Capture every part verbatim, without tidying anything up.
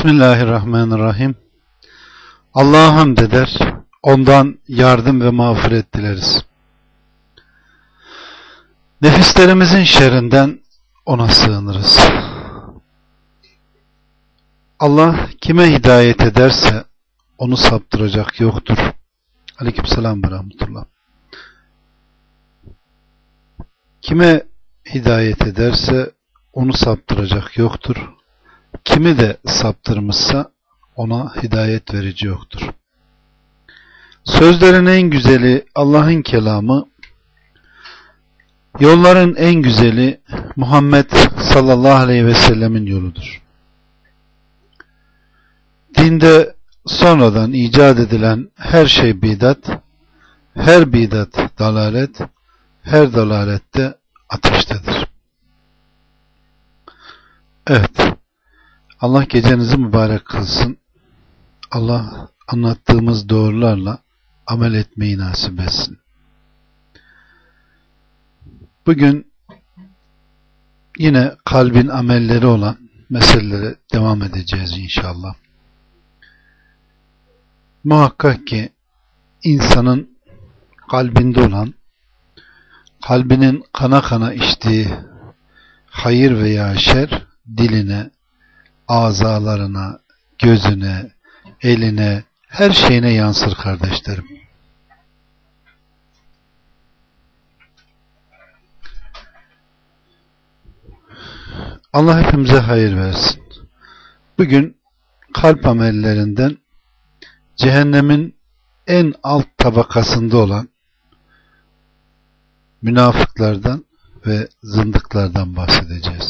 Bismillahirrahmanirrahim. Allah'a hamd eder, ondan yardım ve mağfiret dileriz. Nefislerimizin şerrinden ona sığınırız. Allah kime hidayet ederse onu saptıracak yoktur. Aleykümselam ve rahmetullah. Kime hidayet ederse onu saptıracak yoktur. Kimi de saptırmışsa ona hidayet verici yoktur. Sözlerin en güzeli Allah'ın kelamı, yolların en güzeli Muhammed sallallahu aleyhi ve sellemin yoludur. Dinde sonradan icat edilen her şey bidat, her bidat dalalet, her dalalette ateştedir. Evet. Allah gecenizi mübarek kılsın. Allah anlattığımız doğrularla amel etmeyi nasip etsin. Bugün yine kalbin amelleri olan meselelere devam edeceğiz inşallah. Muhakkak ki insanın kalbinde olan, kalbinin kana kana içtiği hayır veya şer diline, azalarına, gözüne, eline, her şeyine yansır kardeşlerim. Allah hepimize hayır versin. Bugün kalp amellerinden cehennemin en alt tabakasında olan münafıklardan ve zındıklardan bahsedeceğiz.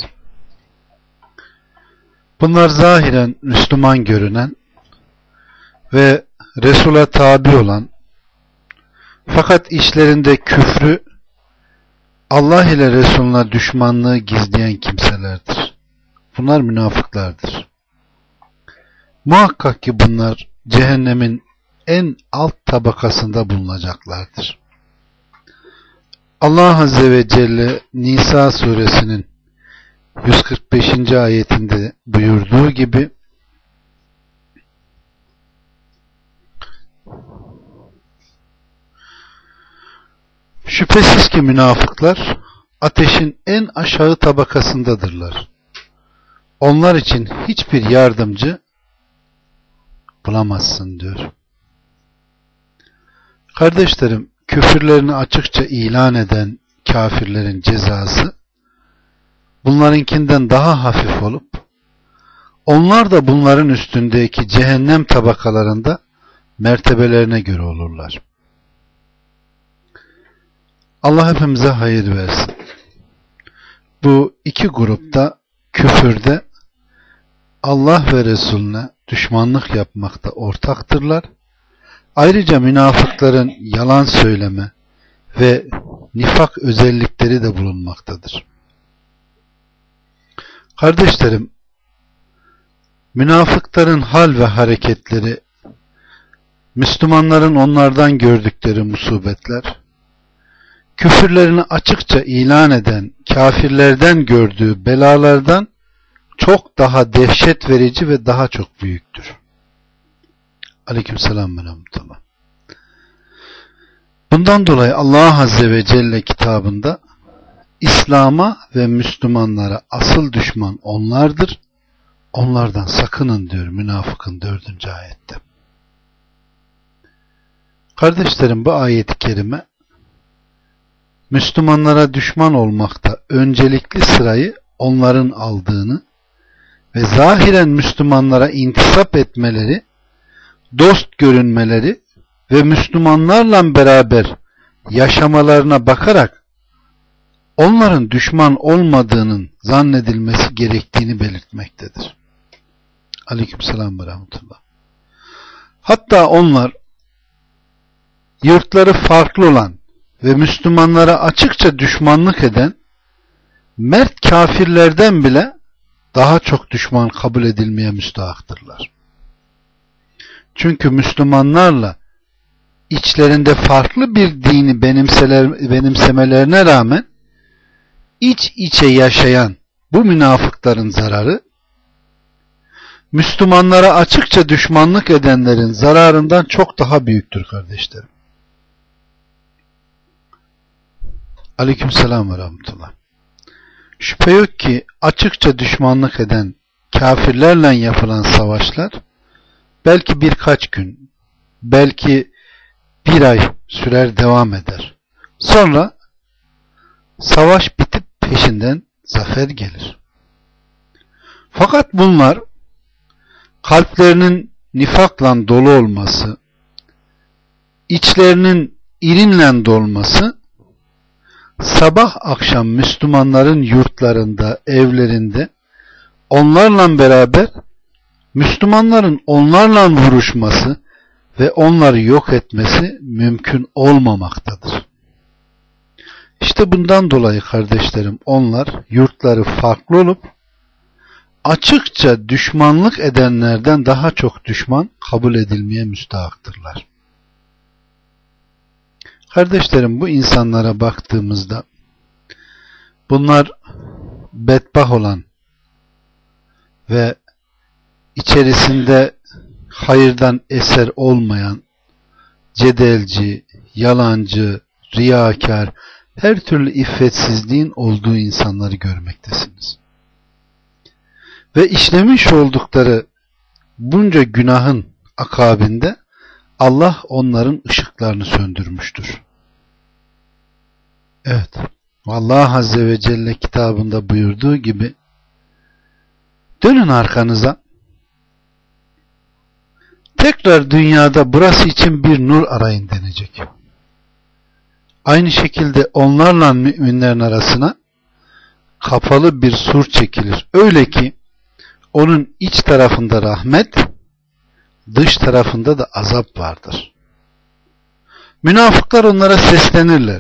Bunlar zahiren Müslüman görünen ve Resul'a tabi olan, fakat içlerinde küfrü, Allah ile Resul'una düşmanlığı gizleyen kimselerdir. Bunlar münafıklardır. Muhakkak ki bunlar cehennemin en alt tabakasında bulunacaklardır. Allah Azze ve Celle Nisa suresinin yüz kırk beşinci ayetinde buyurduğu gibi şüphesiz ki münafıklar ateşin en aşağı tabakasındadırlar. Onlar için hiçbir yardımcı bulamazsın diyor. Kardeşlerim, küfürlerini açıkça ilan eden kafirlerin cezası bunlarınkinden daha hafif olup onlar da bunların üstündeki cehennem tabakalarında mertebelerine göre olurlar. Allah hepimize hayır versin. Bu iki grupta küfürde Allah ve Resulüne düşmanlık yapmakta ortaktırlar. Ayrıca münafıkların yalan söyleme ve nifak özellikleri de bulunmaktadır. Kardeşlerim, münafıkların hal ve hareketleri, Müslümanların onlardan gördükleri musibetler, küfürlerini açıkça ilan eden kafirlerden gördüğü belalardan çok daha dehşet verici ve daha çok büyüktür. Aleykümselam ve rahmetullah. Bundan dolayı Allah Azze ve Celle kitabında İslam'a ve Müslümanlara asıl düşman onlardır. Onlardan sakının diyor münafıkın dördüncü ayette. Kardeşlerim, bu ayet-i kerime Müslümanlara düşman olmakta öncelikli sırayı onların aldığını ve zahiren Müslümanlara intisap etmeleri, dost görünmeleri ve Müslümanlarla beraber yaşamalarına bakarak onların düşman olmadığının zannedilmesi gerektiğini belirtmektedir. Aleykümselam ve rahmetullah. Hatta onlar yurtları farklı olan ve Müslümanlara açıkça düşmanlık eden mert kafirlerden bile daha çok düşman kabul edilmeye müstahaktırlar. Çünkü Müslümanlarla içlerinde farklı bir dini benimseler, benimsemelerine rağmen iç içe yaşayan bu münafıkların zararı, Müslümanlara açıkça düşmanlık edenlerin zararından çok daha büyüktür kardeşlerim. Aleykümselam ve rahmetullah. Şüphe yok ki açıkça düşmanlık eden kafirlerle yapılan savaşlar belki birkaç gün, belki bir ay sürer, devam eder. Sonra savaş bitip peşinden zafer gelir. Fakat bunlar kalplerinin nifakla dolu olması, içlerinin irinle dolması, sabah akşam Müslümanların yurtlarında, evlerinde onlarla beraber Müslümanların onlarla vuruşması ve onları yok etmesi mümkün olmamaktadır. İşte bundan dolayı kardeşlerim, onlar yurtları farklı olup açıkça düşmanlık edenlerden daha çok düşman kabul edilmeye müstahaktırlar. Kardeşlerim, bu insanlara baktığımızda bunlar bedbah olan ve içerisinde hayırdan eser olmayan, cedelci, yalancı, riyakar, her türlü iffetsizliğin olduğu insanları görmektesiniz. Ve işlemiş oldukları bunca günahın akabinde Allah onların ışıklarını söndürmüştür. Evet, Allah Azze ve Celle kitabında buyurduğu gibi dönün arkanıza, tekrar dünyada burası için bir nur arayın denecek. Aynı şekilde onlarla müminlerin arasına kapalı bir sur çekilir. Öyle ki onun iç tarafında rahmet, dış tarafında da azap vardır. Münafıklar onlara seslenirler.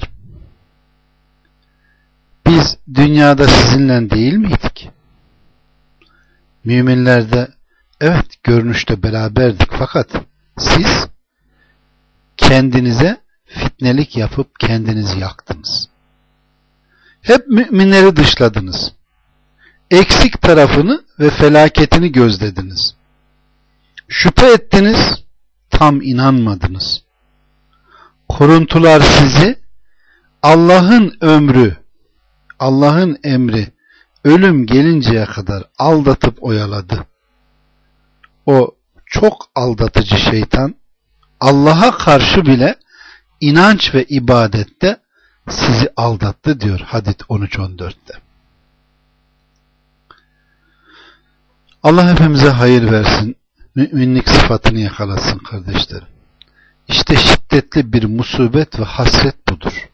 Biz dünyada sizinle değil miydik? Müminler de evet, görünüşte beraberdik, fakat siz kendinize fitnelik yapıp kendinizi yaktınız. Hep müminleri dışladınız. Eksik tarafını ve felaketini gözlediniz. Şüphe ettiniz, tam inanmadınız. Kuruntular sizi Allah'ın ömrü, Allah'ın emri ölüm gelinceye kadar aldatıp oyaladı. O çok aldatıcı şeytan Allah'a karşı bile inanç ve ibadette sizi aldattı diyor Hadid on üç on dörtte. Allah hepimize hayır versin, müminlik sıfatını yakalasın kardeşlerim. İşte şiddetli bir musibet ve hasret budur.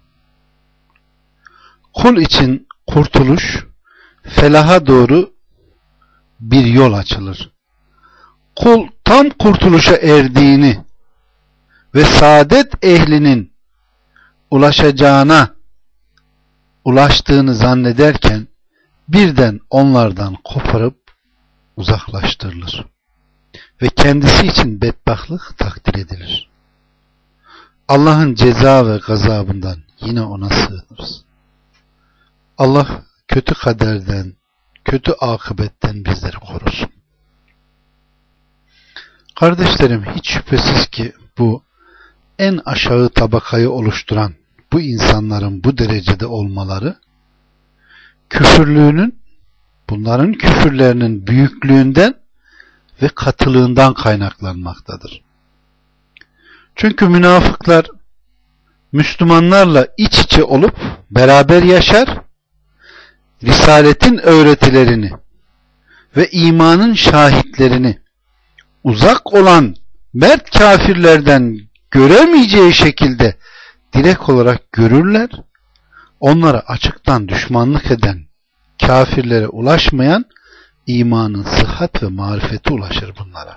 Kul için kurtuluş, felaha doğru bir yol açılır. Kul tam kurtuluşa erdiğini ve saadet ehlinin ulaşacağına ulaştığını zannederken birden onlardan koparıp uzaklaştırılır. Ve kendisi için bedbahtlık takdir edilir. Allah'ın ceza ve gazabından yine ona sığınırız. Allah kötü kaderden, kötü akıbetten bizleri korusun. Kardeşlerim, hiç şüphesiz ki bu en aşağı tabakayı oluşturan bu insanların bu derecede olmaları küfürlüğünün, bunların küfürlerinin büyüklüğünden ve katılığından kaynaklanmaktadır. Çünkü münafıklar Müslümanlarla iç içe olup beraber yaşar, Risaletin öğretilerini ve imanın şahitlerini uzak olan mert kafirlerden göremeyeceği şekilde direkt olarak görürler, onlara açıktan düşmanlık eden, kafirlere ulaşmayan imanın sıhhat ve marifeti ulaşır bunlara.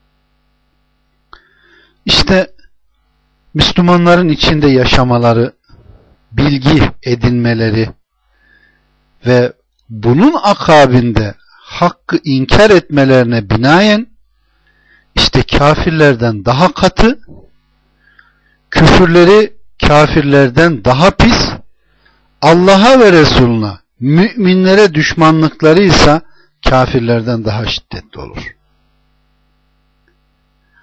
İşte Müslümanların içinde yaşamaları, bilgi edinmeleri ve bunun akabinde hakkı inkar etmelerine binaen işte kafirlerden daha katı, küfürleri kafirlerden daha pis, Allah'a ve Resulüne, müminlere düşmanlıkları ise kafirlerden daha şiddetli olur.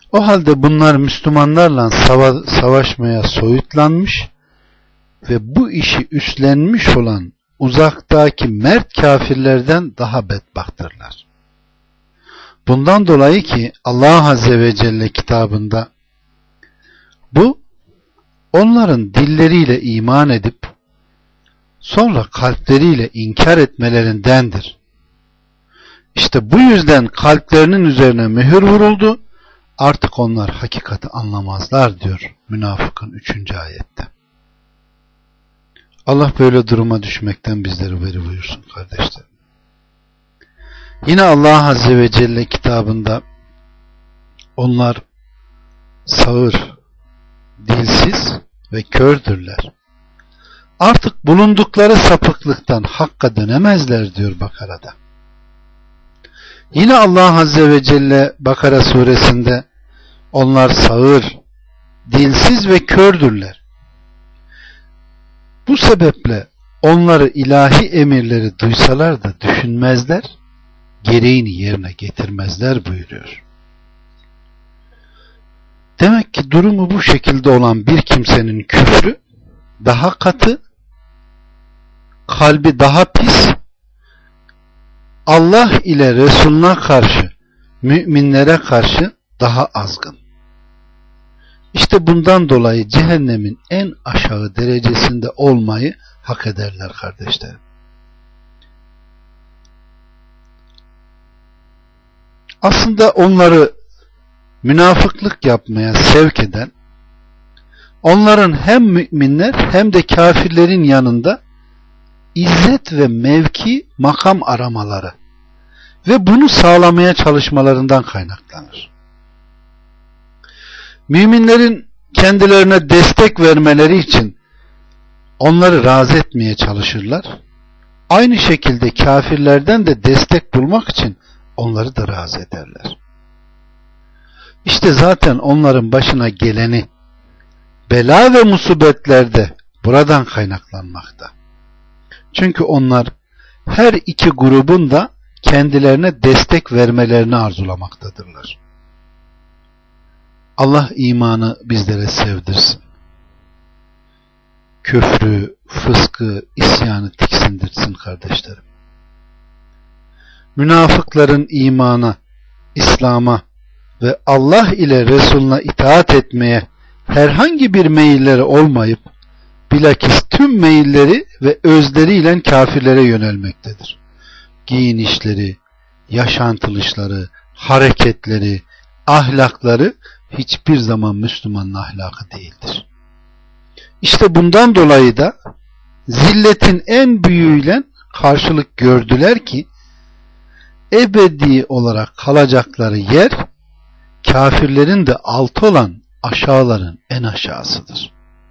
O halde bunlar Müslümanlarla sava savaşmaya soyutlanmış ve bu işi üstlenmiş olan uzaktaki mert kafirlerden daha bedbahttırlar. Bundan dolayı ki Allah Azze ve Celle kitabında bu onların dilleriyle iman edip sonra kalpleriyle inkar etmelerindendir. İşte bu yüzden kalplerinin üzerine mühür vuruldu. Artık onlar hakikati anlamazlar diyor Münafık'ın üçüncü ayette. Allah böyle duruma düşmekten bizleri veri buyursun kardeşlerim. Yine Allah Azze ve Celle kitabında onlar sağır, dilsiz ve kördürler. Artık bulundukları sapıklıktan hakka dönemezler diyor Bakara'da. Yine Allah Azze ve Celle Bakara suresinde onlar sağır, dilsiz ve kördürler. Bu sebeple onları ilahi emirleri duysalar da düşünmezler, gereğini yerine getirmezler buyuruyor. Demek ki durumu bu şekilde olan bir kimsenin küfrü daha katı, kalbi daha pis, Allah ile Resulüne karşı, müminlere karşı daha azgın. İşte bundan dolayı cehennemin en aşağı derecesinde olmayı hak ederler kardeşlerim. Aslında onları münafıklık yapmaya sevk eden, onların hem müminler hem de kafirlerin yanında izzet ve mevki, makam aramaları ve bunu sağlamaya çalışmalarından kaynaklanır. Müminlerin kendilerine destek vermeleri için onları razı etmeye çalışırlar. Aynı şekilde kafirlerden de destek bulmak için onları da razı ederler. İşte zaten onların başına geleni bela ve musibetlerde buradan kaynaklanmakta. Çünkü onlar her iki grubun da kendilerine destek vermelerini arzulamaktadırlar. Allah imanı bizlere sevdirsin. Küfrü, fıskı, isyanı tiksindirsin kardeşlerim. Münafıkların imana, İslam'a ve Allah ile Resulüne itaat etmeye herhangi bir meyilleri olmayıp bilakis tüm meyilleri ve özleriyle kafirlere yönelmektedir. Giyinişleri, yaşantılışları, hareketleri, ahlakları hiçbir zaman Müslümanın ahlakı değildir. İşte bundan dolayı da zilletin en büyüğüyle karşılık gördüler ki ebedi olarak kalacakları yer kafirlerin de altı olan aşağıların en aşağısıdır.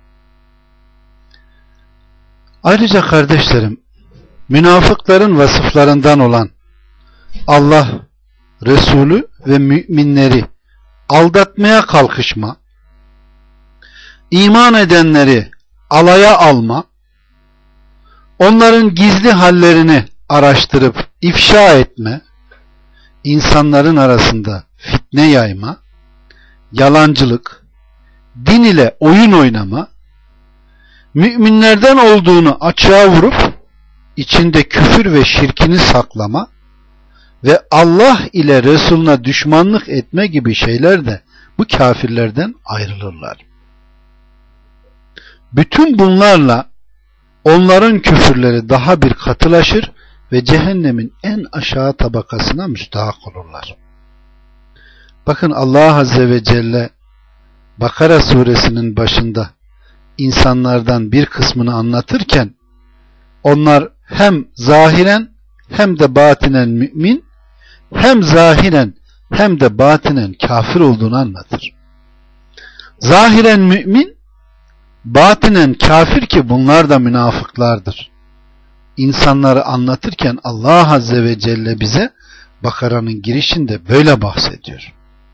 Ayrıca kardeşlerim, münafıkların vasıflarından olan Allah, Resulü ve müminleri aldatmaya kalkışma, iman edenleri alaya alma, onların gizli hallerini araştırıp ifşa etme, insanların arasında fitne yayma, yalancılık, din ile oyun oynama, müminlerden olduğunu açığa vurup içinde küfür ve şirkini saklama ve Allah ile Resulüne düşmanlık etme gibi şeyler de bu kafirlerden ayrılırlar. Bütün bunlarla onların küfürleri daha bir katılaşır ve cehennemin en aşağı tabakasına müstahak olurlar. Bakın Allah Azze ve Celle Bakara suresinin başında insanlardan bir kısmını anlatırken onlar hem zahiren hem de batinen mümin, hem zahiren hem de batinen kafir olduğunu anlatır. Zahiren mümin, batinen kafir ki bunlar da münafıklardır. İnsanları anlatırken Allah Azze ve Celle bize Bakara'nın girişinde böyle bahsediyor.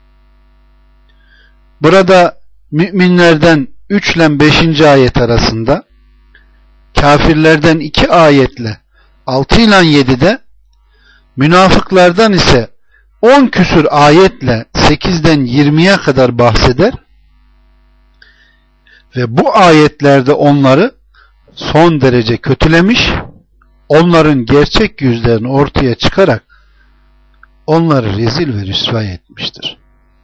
Burada müminlerden üç ile beşinci ayet arasında, kafirlerden iki ayetle altı ile yedide, münafıklardan ise on küsür ayetle sekizden yirmiye kadar bahseder ve bu ayetlerde onları son derece kötülemiş, onların gerçek yüzlerini ortaya çıkarak onları rezil ve rüsva etmiştir.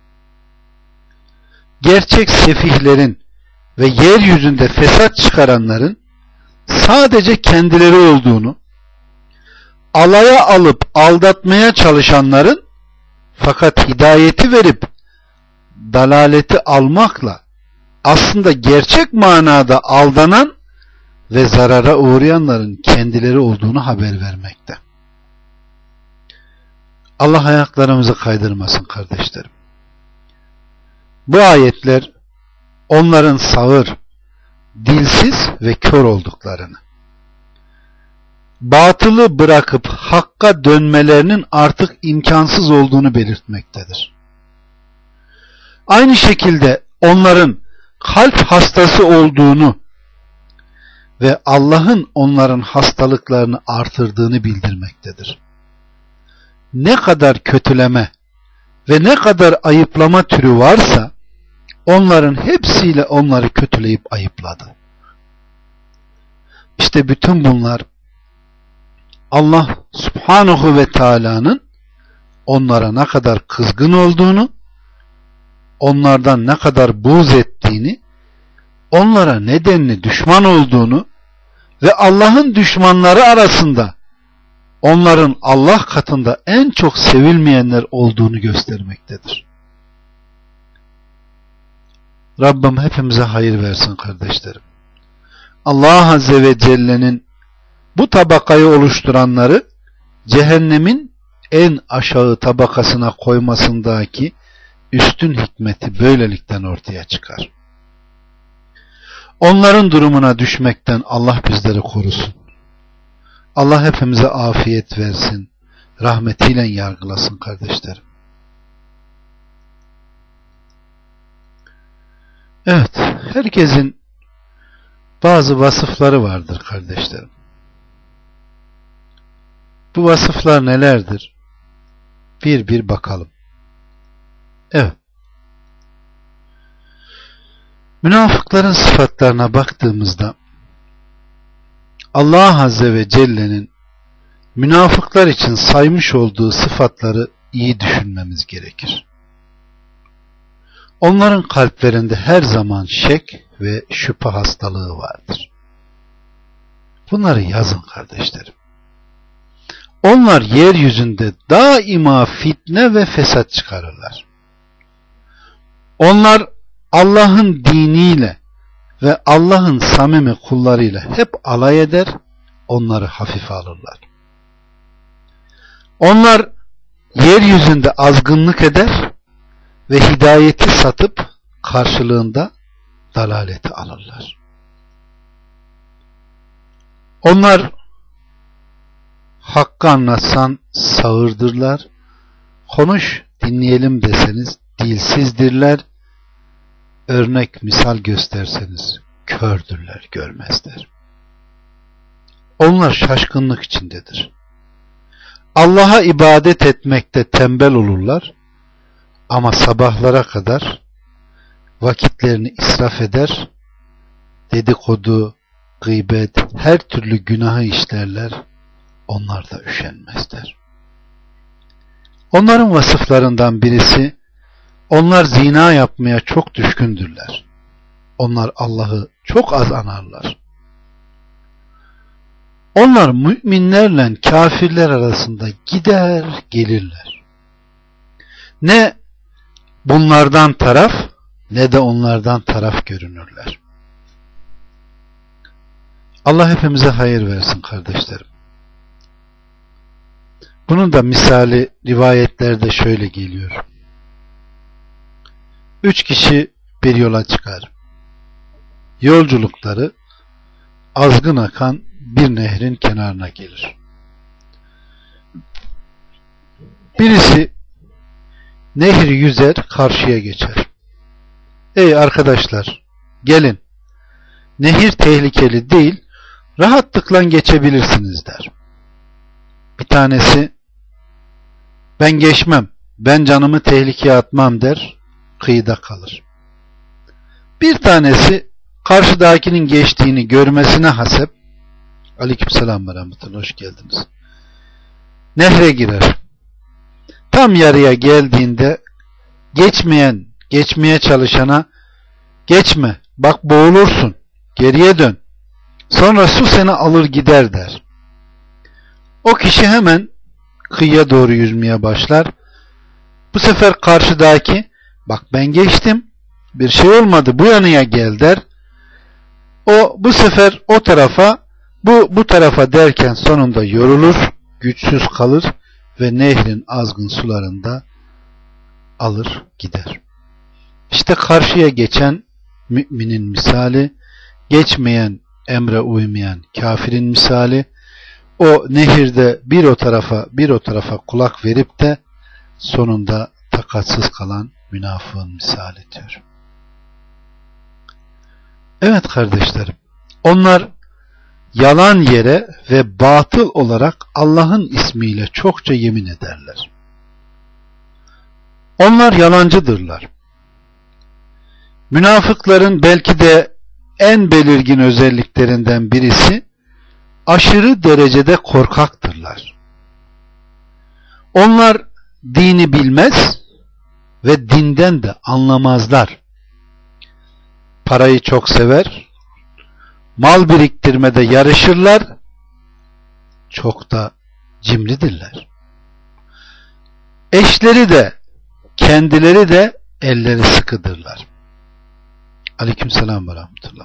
Gerçek sefihlerin ve yeryüzünde fesat çıkaranların sadece kendileri olduğunu, alaya alıp aldatmaya çalışanların fakat hidayeti verip dalaleti almakla aslında gerçek manada aldanan ve zarara uğrayanların kendileri olduğunu haber vermekte. Allah ayaklarımızı kaydırmasın kardeşlerim. Bu ayetler onların sağır, dilsiz ve kör olduklarını, batılı bırakıp hakka dönmelerinin artık imkansız olduğunu belirtmektedir. Aynı şekilde onların kalp hastası olduğunu ve Allah'ın onların hastalıklarını artırdığını bildirmektedir. Ne kadar kötüleme ve ne kadar ayıplama türü varsa onların hepsiyle onları kötüleyip ayıpladı. İşte bütün bunlar Allah Subhanahu ve Teala'nın onlara ne kadar kızgın olduğunu, onlardan ne kadar buğz ettiğini, onlara nedenli düşman olduğunu ve Allah'ın düşmanları arasında onların Allah katında en çok sevilmeyenler olduğunu göstermektedir. Rabbim hepimize hayır versin kardeşlerim. Allah Azze ve Celle'nin bu tabakayı oluşturanları cehennemin en aşağı tabakasına koymasındaki üstün hikmeti böylelikten ortaya çıkar. Onların durumuna düşmekten Allah bizleri korusun. Allah hepimize afiyet versin, rahmetiyle yargılasın kardeşlerim. Evet, herkesin bazı vasıfları vardır kardeşlerim. Bu vasıflar nelerdir? Bir bir bakalım. Evet. Münafıkların sıfatlarına baktığımızda Allah Azze ve Celle'nin münafıklar için saymış olduğu sıfatları iyi düşünmemiz gerekir. Onların kalplerinde her zaman şek ve şüphe hastalığı vardır. Bunları yazın kardeşlerim. Onlar yeryüzünde daima fitne ve fesat çıkarırlar. Onlar Allah'ın diniyle ve Allah'ın samimi kullarıyla hep alay eder, onları hafife alırlar. Onlar yeryüzünde azgınlık eder ve hidayeti satıp karşılığında dalaleti alırlar. Onlar hakkı anlatsan sağırdırlar, konuş dinleyelim deseniz dilsizdirler, örnek misal gösterseniz kördürler, görmezler. Onlar şaşkınlık içindedir. Allah'a ibadet etmekte tembel olurlar ama sabahlara kadar vakitlerini israf eder, dedikodu, gıybet, her türlü günahı işlerler, onlar da üşenmezler. Onların vasıflarından birisi, onlar zina yapmaya çok düşkündürler. Onlar Allah'ı çok az anarlar. Onlar müminlerle kafirler arasında gider gelirler. Ne bunlardan taraf ne de onlardan taraf görünürler. Allah hepimize hayır versin kardeşlerim. Bunun da misali rivayetlerde şöyle geliyor. Üç kişi bir yola çıkar. Yolculukları azgın akan bir nehrin kenarına gelir. Birisi nehri yüzer, karşıya geçer. Ey arkadaşlar, gelin. Nehir tehlikeli değil, rahatlıkla geçebilirsiniz der. Bir tanesi, ben geçmem, ben canımı tehlikeye atmam der, kıyıda kalır. Bir tanesi karşıdakinin geçtiğini görmesine hasep, aleykümselam ve rahmetullah, hoş geldiniz, nehre girer. Tam yarıya geldiğinde geçmeyen, geçmeye çalışana, geçme, bak boğulursun, geriye dön, sonra su seni alır gider der. O kişi hemen kıyıya doğru yüzmeye başlar. Bu sefer karşıdaki, bak ben geçtim, bir şey olmadı, bu yanıya gel der. O bu sefer o tarafa, bu bu tarafa derken sonunda yorulur, güçsüz kalır ve nehrin azgın sularında alır gider. İşte karşıya geçen müminin misali, geçmeyen, emre uymayan kafirin misali, o nehirde bir o tarafa bir o tarafa kulak verip de sonunda takatsız kalan münafığın misali diyor. Evet kardeşlerim, onlar yalan yere ve batıl olarak Allah'ın ismiyle çokça yemin ederler. Onlar yalancıdırlar. Münafıkların belki de en belirgin özelliklerinden birisi, aşırı derecede korkaktırlar. Onlar dini bilmez ve dinden de anlamazlar. Parayı çok sever, mal biriktirmede yarışırlar, çok da cimridirler. Eşleri de, kendileri de elleri sıkıdırlar. Aleykümselam ve rahmetullah.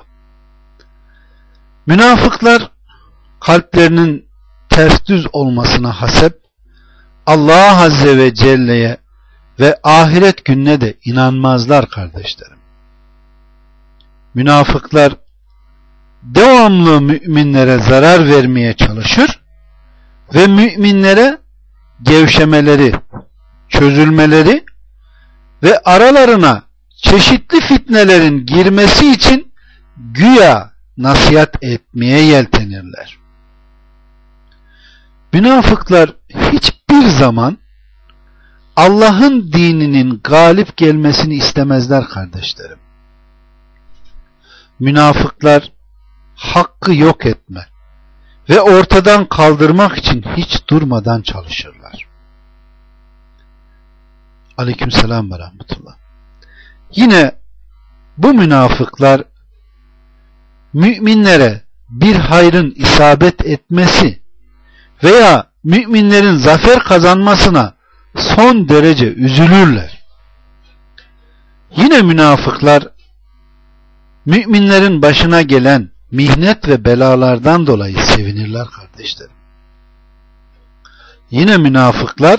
Münafıklar kalplerinin ters düz olmasına hasep Allah Azze ve Celle'ye ve ahiret gününe de inanmazlar kardeşlerim. Münafıklar devamlı müminlere zarar vermeye çalışır ve müminlere gevşemeleri, çözülmeleri ve aralarına çeşitli fitnelerin girmesi için güya nasihat etmeye yeltenirler. Münafıklar hiçbir zaman Allah'ın dininin galip gelmesini istemezler kardeşlerim. Münafıklar hakkı yok etme ve ortadan kaldırmak için hiç durmadan çalışırlar. Aleykümselam ve rahmetullah. Yine bu münafıklar müminlere bir hayrın isabet etmesi veya müminlerin zafer kazanmasına son derece üzülürler. Yine münafıklar müminlerin başına gelen mihnet ve belalardan dolayı sevinirler kardeşlerim. Yine münafıklar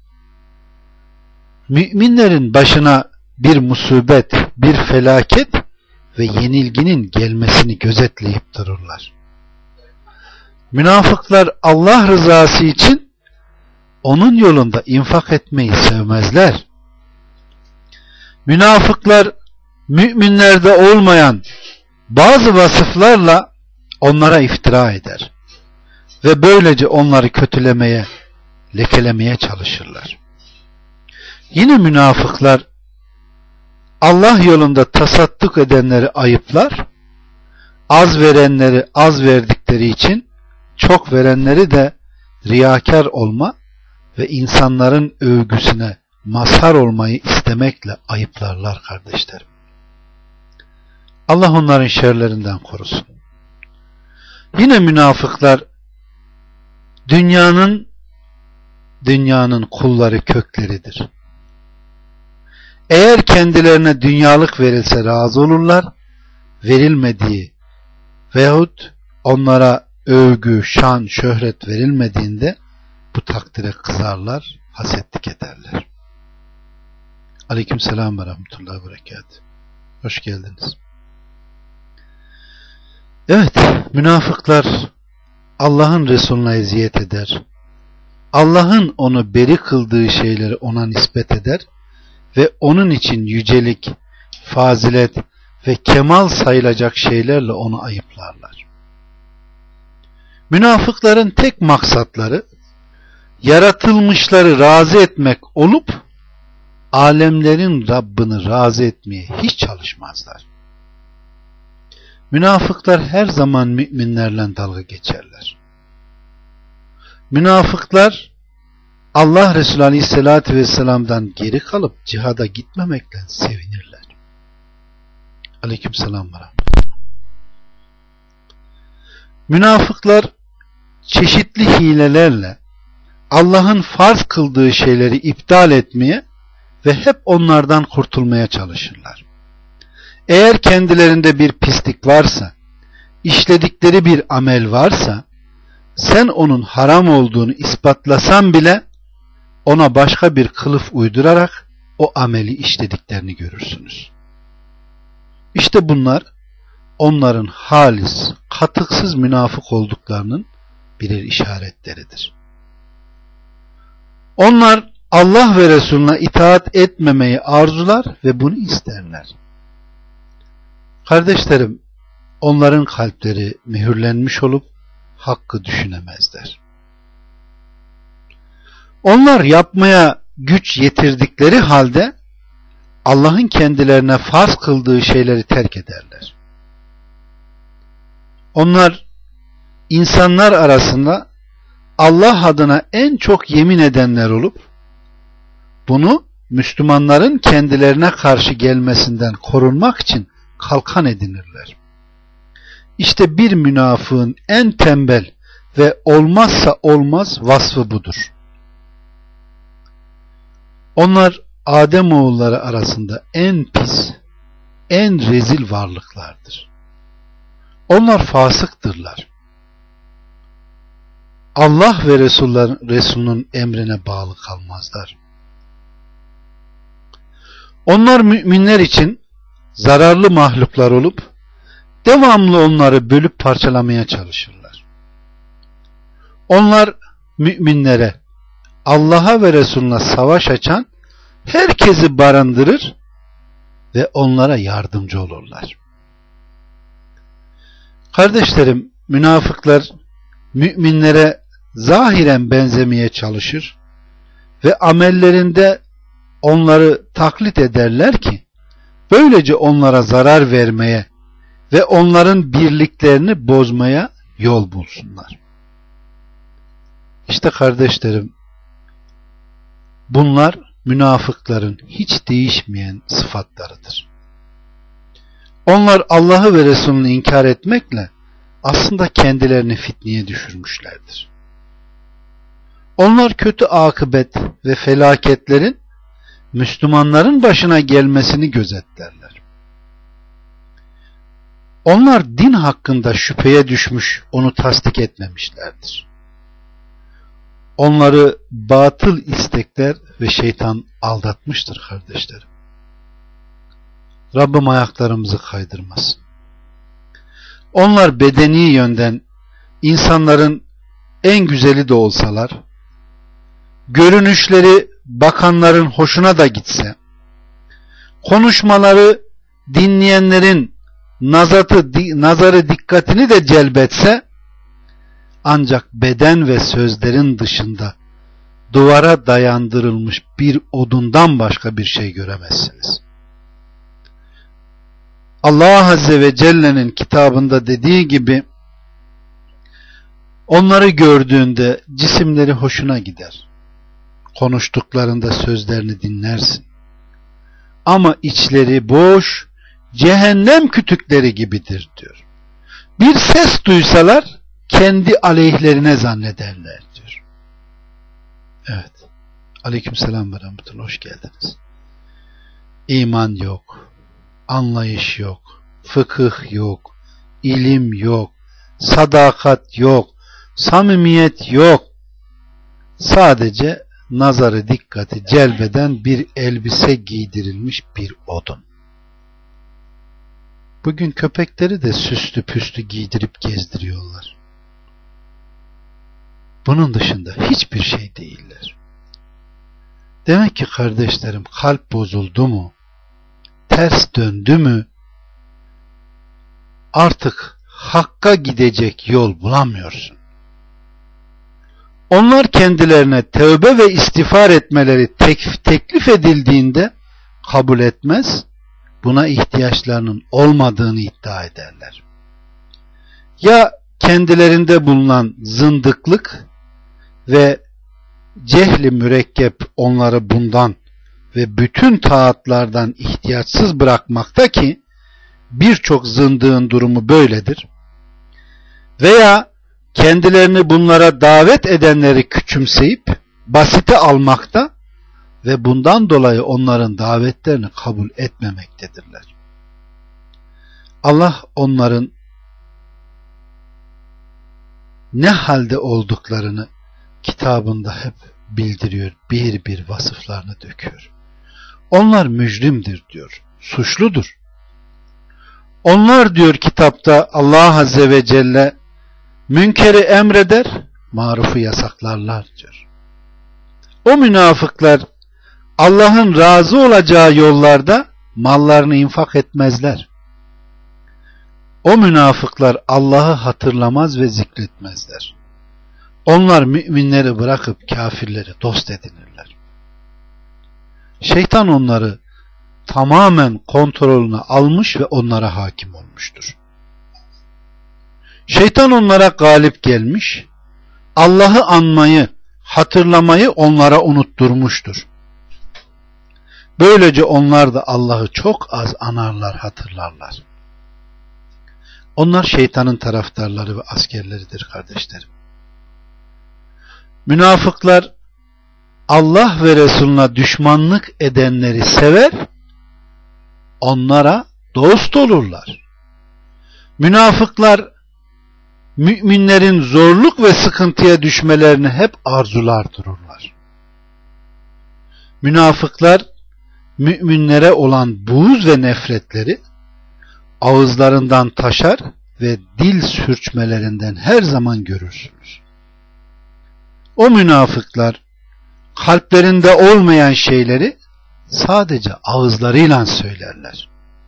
müminlerin başına bir musibet, bir felaket ve yenilginin gelmesini gözetleyip dururlar. Münafıklar Allah rızası için onun yolunda infak etmeyi sevmezler. Münafıklar müminlerde olmayan bazı vasıflarla onlara iftira eder ve böylece onları kötülemeye, lekelemeye çalışırlar. Yine münafıklar Allah yolunda tasadduk edenleri ayıplar, az verenleri az verdikleri için çok verenleri de riyakar olma ve insanların övgüsüne mazhar olmayı istemekle ayıplarlar kardeşlerim. Allah onların şerlerinden korusun. Yine münafıklar dünyanın dünyanın kulları, kökleridir. Eğer kendilerine dünyalık verilse razı olurlar, verilmediği veyahut onlara övgü, şan, şöhret verilmediğinde bu takdire kızarlar, hasetlik ederler. Aleykümselam ve rahmetullahi ve berekatuhu. Hoş geldiniz. Evet, münafıklar Allah'ın Resulüne eziyet eder. Allah'ın onu beri kıldığı şeyleri ona nispet eder ve onun için yücelik, fazilet ve kemal sayılacak şeylerle onu ayıplarlar. Münafıkların tek maksatları yaratılmışları razı etmek olup alemlerin Rabbini razı etmeye hiç çalışmazlar. Münafıklar her zaman müminlerle dalga geçerler. Münafıklar Allah Resulü Aleyhisselatü Vesselam'dan geri kalıp cihada gitmemekle sevinirler. Aleykümselam ve rahmetullah. Münafıklar çeşitli hilelerle Allah'ın farz kıldığı şeyleri iptal etmeye ve hep onlardan kurtulmaya çalışırlar. Eğer kendilerinde bir pislik varsa, işledikleri bir amel varsa, sen onun haram olduğunu ispatlasan bile ona başka bir kılıf uydurarak o ameli işlediklerini görürsünüz. İşte bunlar onların halis, katıksız münafık olduklarının birer işaretleridir. Onlar Allah ve Resulüne itaat etmemeyi arzular ve bunu isterler. Kardeşlerim, onların kalpleri mühürlenmiş olup hakkı düşünemezler. Onlar yapmaya güç yetirdikleri halde Allah'ın kendilerine farz kıldığı şeyleri terk ederler. Onlar insanlar arasında Allah adına en çok yemin edenler olup bunu Müslümanların kendilerine karşı gelmesinden korunmak için kalkan edinirler. İşte bir münafığın en tembel ve olmazsa olmaz vasfı budur. Onlar Ademoğulları arasında en pis, en rezil varlıklardır. Onlar fasıktırlar. Allah ve Resulünün emrine bağlı kalmazlar. Onlar müminler için zararlı mahluklar olup devamlı onları bölüp parçalamaya çalışırlar. Onlar müminlere, Allah'a ve Resulüne savaş açan herkesi barındırır ve onlara yardımcı olurlar. Kardeşlerim, münafıklar müminlere zahiren benzemeye çalışır ve amellerinde onları taklit ederler ki böylece onlara zarar vermeye ve onların birliklerini bozmaya yol bulsunlar. İşte kardeşlerim, bunlar münafıkların hiç değişmeyen sıfatlarıdır. Onlar Allah'ı ve Resulünü inkar etmekle aslında kendilerini fitneye düşürmüşlerdir. Onlar kötü akıbet ve felaketlerin Müslümanların başına gelmesini gözetlerler. Onlar din hakkında şüpheye düşmüş, onu tasdik etmemişlerdir. Onları batıl istekler ve şeytan aldatmıştır kardeşlerim. Rabbim ayaklarımızı kaydırmasın. Onlar bedeni yönden insanların en güzeli de olsalar, görünüşleri bakanların hoşuna da gitse, konuşmaları dinleyenlerin nazatı, nazarı dikkatini de celbetse, ancak beden ve sözlerin dışında duvara dayandırılmış bir odundan başka bir şey göremezsiniz. Allah Azze ve Celle'nin kitabında dediği gibi, onları gördüğünde cisimleri hoşuna gider. Konuştuklarında sözlerini dinlersin. Ama içleri boş, cehennem kütükleri gibidir diyor. Bir ses duysalar kendi aleyhlerine zannederler diyor. Evet. Aleykümselam ve rahmetullah. Hoş geldiniz. İman yok, anlayış yok, fıkıh yok, ilim yok, sadakat yok, samimiyet yok. Sadece nazarı dikkati celbeden bir elbise giydirilmiş bir odun. Bugün köpekleri de süslü püslü giydirip gezdiriyorlar. Bunun dışında hiçbir şey değiller. Demek ki kardeşlerim, kalp bozuldu mu, ters döndü mü, artık hakka gidecek yol bulamıyorsun. Onlar kendilerine tövbe ve istiğfar etmeleri tek, teklif edildiğinde kabul etmez, buna ihtiyaçlarının olmadığını iddia ederler. Ya kendilerinde bulunan zındıklık ve cehli mürekkep onları bundan ve bütün taatlardan ihtiyaçsız bırakmakta ki birçok zındığın durumu böyledir. Veya kendilerini bunlara davet edenleri küçümseyip basite almakta ve bundan dolayı onların davetlerini kabul etmemektedirler. Allah onların ne halde olduklarını kitabında hep bildiriyor, bir bir vasıflarını döküyor. Onlar mücrimdir diyor, suçludur. Onlar diyor kitapta Allah Azze ve Celle münkeri emreder, marufu yasaklarlar diyor. O münafıklar Allah'ın razı olacağı yollarda mallarını infak etmezler. O münafıklar Allah'ı hatırlamaz ve zikretmezler. Onlar müminleri bırakıp kafirleri dost edinirler. Şeytan onları tamamen kontrolüne almış ve onlara hakim olmuştur. Şeytan onlara galip gelmiş, Allah'ı anmayı, hatırlamayı onlara unutturmuştur. Böylece onlar da Allah'ı çok az anarlar, hatırlarlar. Onlar şeytanın taraftarları ve askerleridir kardeşlerim. Münafıklar Allah ve Resulüne düşmanlık edenleri sever, onlara dost olurlar. Münafıklar müminlerin zorluk ve sıkıntıya düşmelerini hep arzular dururlar. Münafıklar müminlere olan buğz ve nefretleri ağızlarından taşar ve dil sürçmelerinden her zaman görürsünüz. O münafıklar kalplerinde olmayan şeyleri sadece ağızlarıyla söylerler.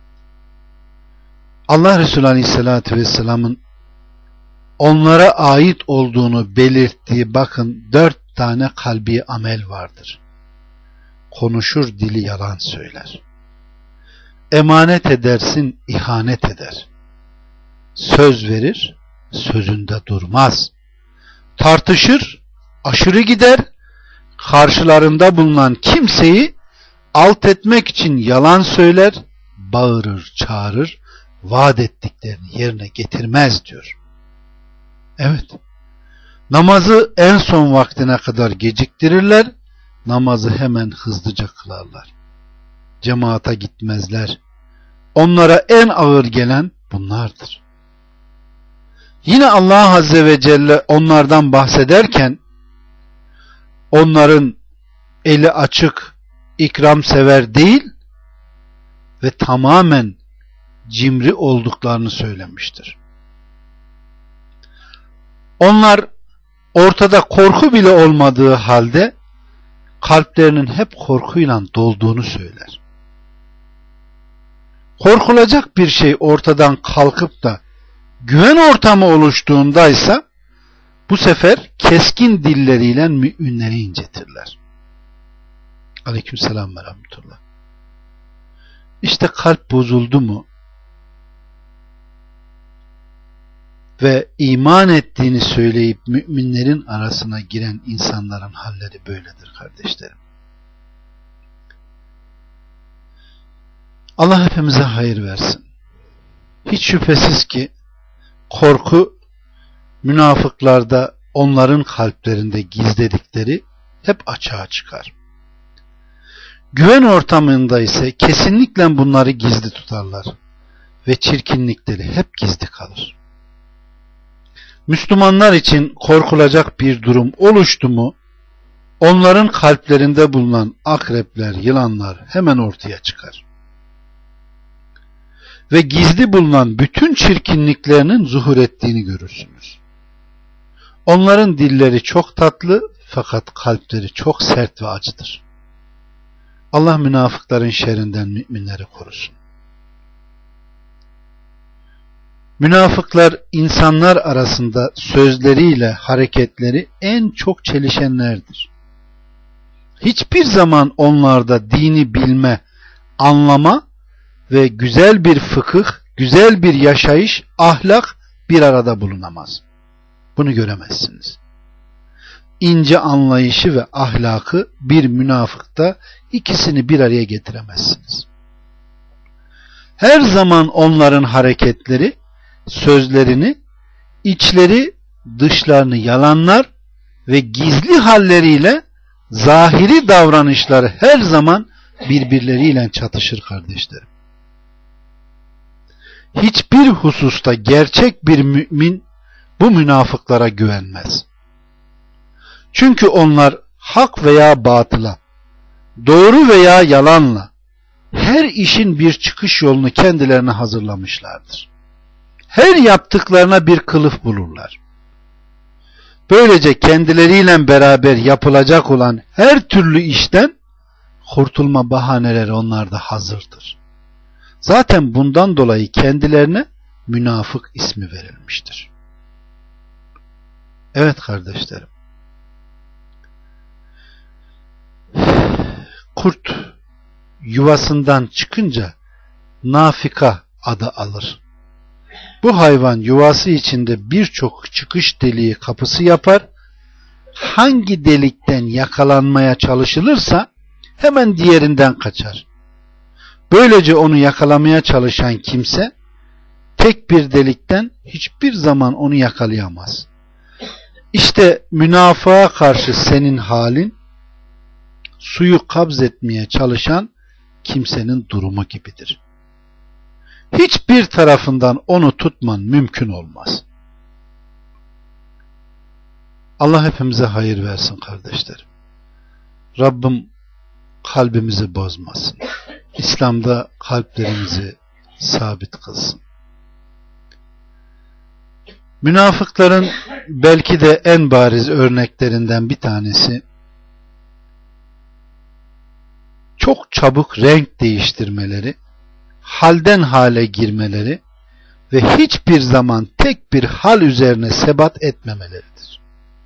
Allah Resulü Aleyhisselatü Vesselam'ın onlara ait olduğunu belirttiği bakın dört tane kalbi amel vardır. Konuşur, dili yalan söyler. Emanet edersin, ihanet eder. Söz verir, sözünde durmaz. Tartışır, aşırı gider. Karşılarında bulunan kimseyi alt etmek için yalan söyler, bağırır, çağırır, vaat ettiklerini yerine getirmez diyor. Evet, namazı en son vaktine kadar geciktirirler, namazı hemen hızlıca kılarlar. Cemaata gitmezler. Onlara en ağır gelen bunlardır. Yine Allah Azze ve Celle onlardan bahsederken onların eli açık, ikramsever değil ve tamamen cimri olduklarını söylemiştir. Onlar ortada korku bile olmadığı halde kalplerinin hep korkuyla dolduğunu söyler. Korkulacak bir şey ortadan kalkıp da güven ortamı oluştuğundaysa bu sefer keskin dilleriyle müminleri incitirler. Aleykümselam ve rahmetullah. İşte kalp bozuldu mu ve iman ettiğini söyleyip müminlerin arasına giren insanların halleri böyledir kardeşlerim. Allah hepimize hayır versin. Hiç şüphesiz ki korku münafıklarda, onların kalplerinde gizledikleri hep açığa çıkar. Güven ortamında ise kesinlikle bunları gizli tutarlar ve çirkinlikleri hep gizli kalır. Müslümanlar için korkulacak bir durum oluştu mu, onların kalplerinde bulunan akrepler, yılanlar hemen ortaya çıkar. Ve gizli bulunan bütün çirkinliklerinin zuhur ettiğini görürsünüz. Onların dilleri çok tatlı fakat kalpleri çok sert ve acıdır. Allah münafıkların şerrinden müminleri korusun. Münafıklar insanlar arasında sözleriyle hareketleri en çok çelişenlerdir. Hiçbir zaman onlarda dini bilme, anlama ve güzel bir fıkıh, güzel bir yaşayış, ahlak bir arada bulunamaz. Bunu göremezsiniz. İnce anlayışı ve ahlakı bir münafıkta ikisini bir araya getiremezsiniz. Her zaman onların hareketleri, sözlerini, içleri, dışlarını yalanlar ve gizli halleriyle zahiri davranışları her zaman birbirleriyle çatışır kardeşlerim. Hiçbir hususta gerçek bir mümin bu münafıklara güvenmez. Çünkü onlar hak veya batıla, doğru veya yalanla her işin bir çıkış yolunu kendilerine hazırlamışlardır. Her yaptıklarına bir kılıf bulurlar. Böylece kendileriyle beraber yapılacak olan her türlü işten kurtulma bahaneleri onlarda hazırdır. Zaten bundan dolayı kendilerine münafık ismi verilmiştir. Evet kardeşlerim. Kurt yuvasından çıkınca nafika adı alır. Bu hayvan yuvası içinde birçok çıkış deliği kapısı yapar. Hangi delikten yakalanmaya çalışılırsa hemen diğerinden kaçar. Böylece onu yakalamaya çalışan kimse tek bir delikten hiçbir zaman onu yakalayamaz. İşte münafığa karşı senin halin suyu kabzetmeye çalışan kimsenin durumu gibidir. Hiçbir tarafından onu tutman mümkün olmaz. Allah hepimize hayır versin kardeşlerim. Rabbim kalbimizi bozmasın. İslam'da kalplerimizi sabit kılsın. Münafıkların belki de en bariz örneklerinden bir tanesi çok çabuk renk değiştirmeleri, halden hale girmeleri ve hiçbir zaman tek bir hal üzerine sebat etmemeleridir.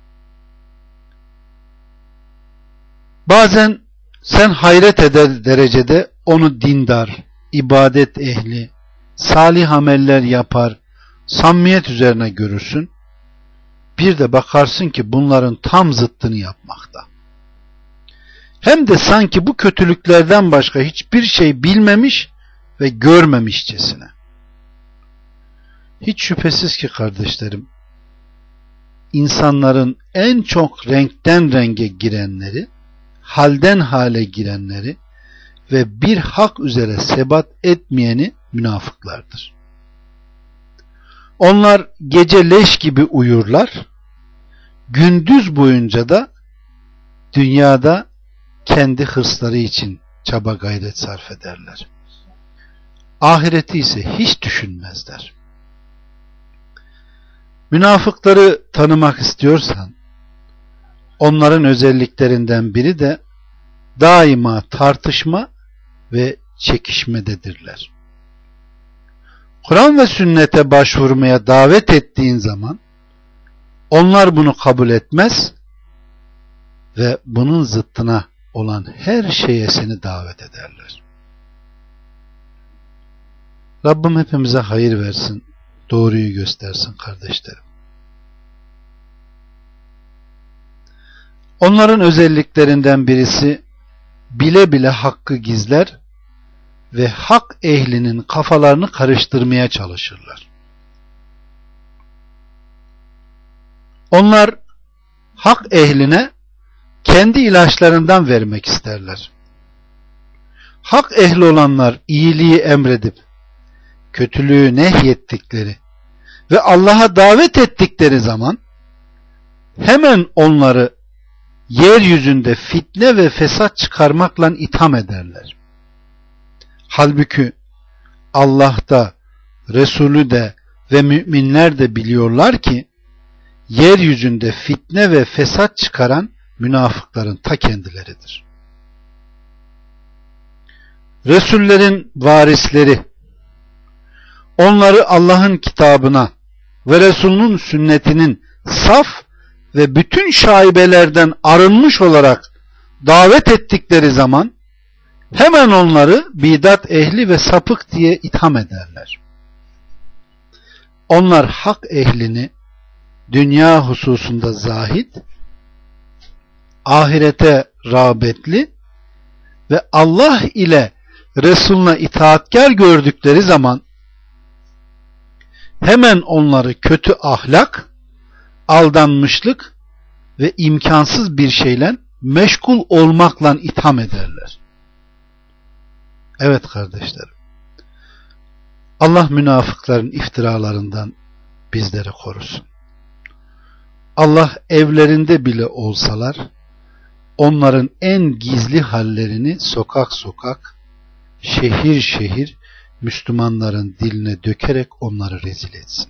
Bazen sen hayret eder derecede onu dindar, ibadet ehli, salih ameller yapar, samimiyet üzerine görürsün. Bir de bakarsın ki bunların tam zıttını yapmakta. Hem de sanki bu kötülüklerden başka hiçbir şey bilmemiş ve görmemişçesine. Hiç şüphesiz ki kardeşlerim, insanların en çok renkten renge girenleri, halden hale girenleri ve bir hak üzere sebat etmeyeni münafıklardır. Onlar gece leş gibi uyurlar, gündüz boyunca da dünyada kendi hırsları için çaba gayret sarf ederler. Ahireti ise hiç düşünmezler. Münafıkları tanımak istiyorsan, onların özelliklerinden biri de daima tartışma ve çekişmededirler. Kur'an ve sünnete başvurmaya davet ettiğin zaman onlar bunu kabul etmez ve bunun zıttına olan her şeye seni davet ederler. Rabbim hepimize hayır versin, doğruyu göstersin kardeşlerim. Onların özelliklerinden birisi bile bile hakkı gizler ve hak ehlinin kafalarını karıştırmaya çalışırlar. Onlar hak ehline kendi ilaçlarından vermek isterler. Hak ehli olanlar iyiliği emredip kötülüğü nehyettikleri ve Allah'a davet ettikleri zaman hemen onları yeryüzünde fitne ve fesat çıkarmakla itham ederler. Halbuki Allah'ta, Resulü de ve müminler de biliyorlar ki yeryüzünde fitne ve fesat çıkaran münafıkların ta kendileridir. Resullerin varisleri, onları Allah'ın kitabına ve Resulünün sünnetinin saf ve bütün şaibelerden arınmış olarak davet ettikleri zaman hemen onları bidat ehli ve sapık diye itham ederler. Onlar hak ehlini dünya hususunda zahid, ahirete rağbetli ve Allah ile Resulüne itaatkar gördükleri zaman hemen onları kötü ahlak, aldanmışlık ve imkansız bir şeyle meşgul olmakla itham ederler. Evet kardeşlerim, Allah münafıkların iftiralarından bizleri korusun. Allah evlerinde bile olsalar onların en gizli hallerini sokak sokak, şehir şehir Müslümanların diline dökerek onları rezil etsin.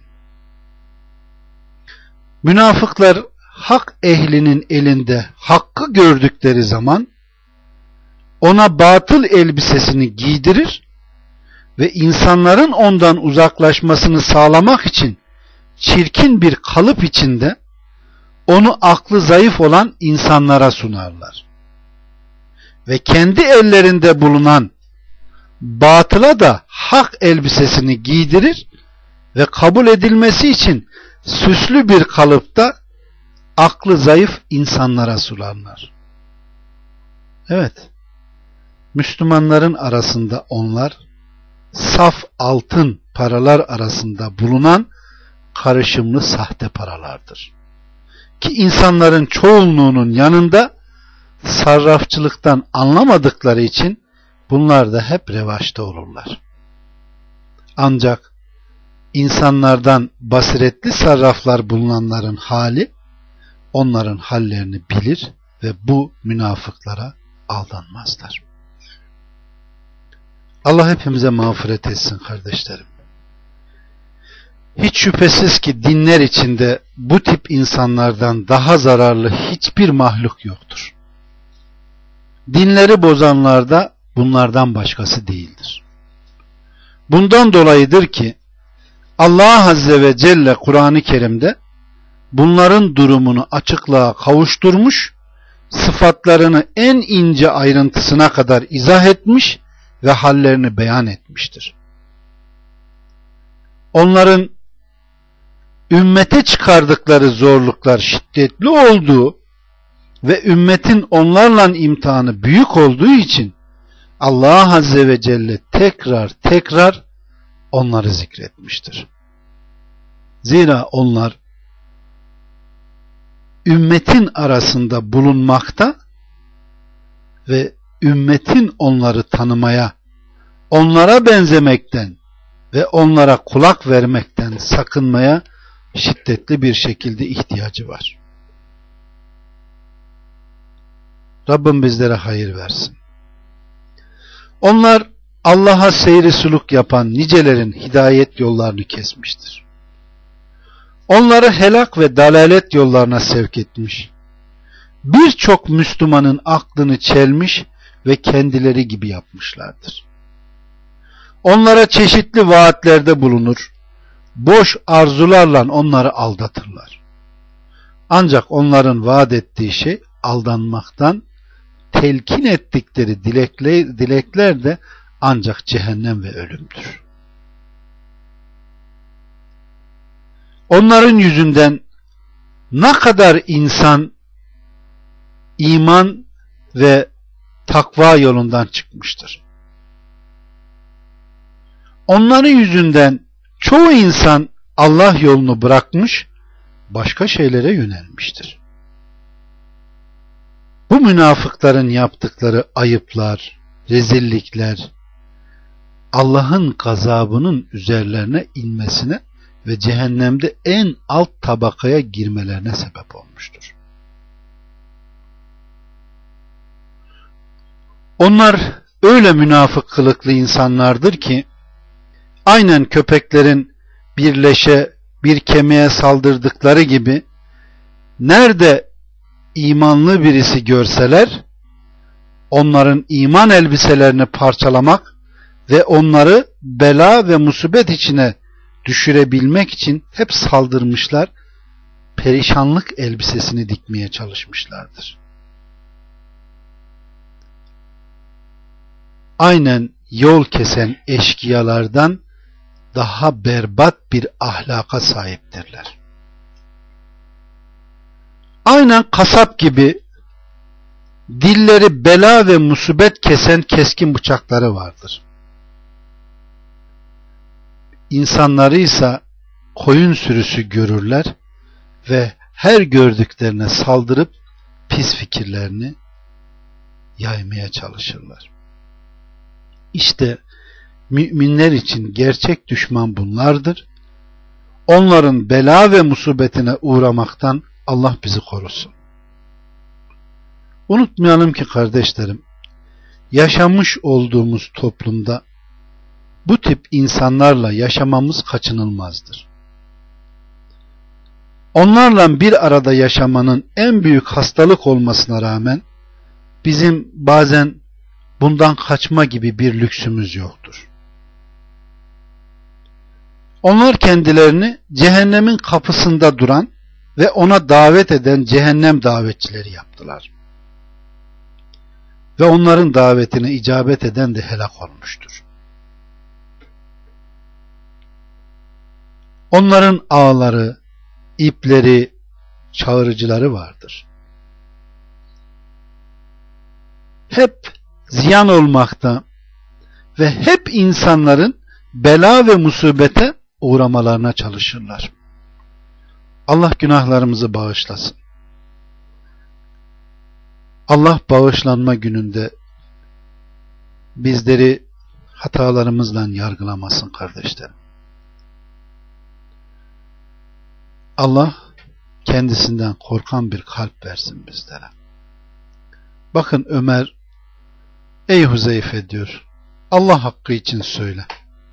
Münafıklar hak ehlinin elinde hakkı gördükleri zaman ona batıl elbisesini giydirir ve insanların ondan uzaklaşmasını sağlamak için çirkin bir kalıp içinde onu aklı zayıf olan insanlara sunarlar. Ve kendi ellerinde bulunan batıla da hak elbisesini giydirir ve kabul edilmesi için süslü bir kalıpta aklı zayıf insanlara sunarlar. Evet, Müslümanların arasında onlar saf altın paralar arasında bulunan karışımlı sahte paralardır. Ki insanların çoğunluğunun yanında sarrafçılıktan anlamadıkları için bunlar da hep revaçta olurlar. Ancak insanlardan basiretli sarraflar bulunanların hali, onların hallerini bilir ve bu münafıklara aldanmazlar. Allah hepimize mağfiret etsin kardeşlerim. Hiç şüphesiz ki dinler içinde bu tip insanlardan daha zararlı hiçbir mahluk yoktur. Dinleri bozanlar da bunlardan başkası değildir. Bundan dolayıdır ki Allah Azze ve Celle Kur'an-ı Kerim'de bunların durumunu açıklığa kavuşturmuş, sıfatlarını en ince ayrıntısına kadar izah etmiş ve hallerini beyan etmiştir. Onların ümmete çıkardıkları zorluklar şiddetli olduğu ve ümmetin onlarla imtihanı büyük olduğu için Allah Azze ve Celle tekrar tekrar onları zikretmiştir. Zira onlar ümmetin arasında bulunmakta ve ümmetin onları tanımaya, onlara benzemekten ve onlara kulak vermekten sakınmaya şiddetli bir şekilde ihtiyacı var. Rabbim bizlere hayır versin. Onlar Allah'a seyri suluk yapan nicelerin hidayet yollarını kesmiştir. Onları helak ve dalalet yollarına sevk etmiş. Birçok Müslümanın aklını çelmiş ve kendileri gibi yapmışlardır. Onlara çeşitli vaatlerde bulunur, boş arzularla onları aldatırlar. Ancak onların vaat ettiği şey aldanmaktan, telkin ettikleri dilekler, dilekler de ancak cehennem ve ölümdür. Onların yüzünden ne kadar insan iman ve takva yolundan çıkmıştır. Onların yüzünden çoğu insan Allah yolunu bırakmış, başka şeylere yönelmiştir. Bu münafıkların yaptıkları ayıplar, rezillikler, Allah'ın gazabının üzerlerine inmesine ve cehennemde en alt tabakaya girmelerine sebep olmuştur. Onlar öyle münafık kılıklı insanlardır ki, aynen köpeklerin bir leşe, bir kemiğe saldırdıkları gibi, nerede imanlı birisi görseler, onların iman elbiselerini parçalamak ve onları bela ve musibet içine düşürebilmek için hep saldırmışlar, perişanlık elbisesini dikmeye çalışmışlardır. Aynen yol kesen eşkıyalardan daha berbat bir ahlaka sahiptirler. Aynen kasap gibi dilleri bela ve musibet kesen keskin bıçakları vardır. İnsanları ise koyun sürüsü görürler ve her gördüklerine saldırıp pis fikirlerini yaymaya çalışırlar. İşte müminler için gerçek düşman bunlardır. Onların bela ve musibetine uğramaktan Allah bizi korusun. Unutmayalım ki kardeşlerim, yaşamış olduğumuz toplumda bu tip insanlarla yaşamamız kaçınılmazdır. Onlarla bir arada yaşamanın en büyük hastalık olmasına rağmen bizim bazen bundan kaçma gibi bir lüksümüz yoktur. Onlar kendilerini cehennemin kapısında duran ve ona davet eden cehennem davetçileri yaptılar. Ve onların davetine icabet eden de helak olmuştur. Onların ağları, ipleri, çağırıcıları vardır. Hep ziyan olmakta ve hep insanların bela ve musibete uğramalarına çalışırlar. Allah günahlarımızı bağışlasın. Allah bağışlanma gününde bizleri hatalarımızla yargılamasın kardeşlerim. Allah kendisinden korkan bir kalp versin bizlere. Bakın Ömer, ey Huzeyfe diyor, Allah hakkı için söyle.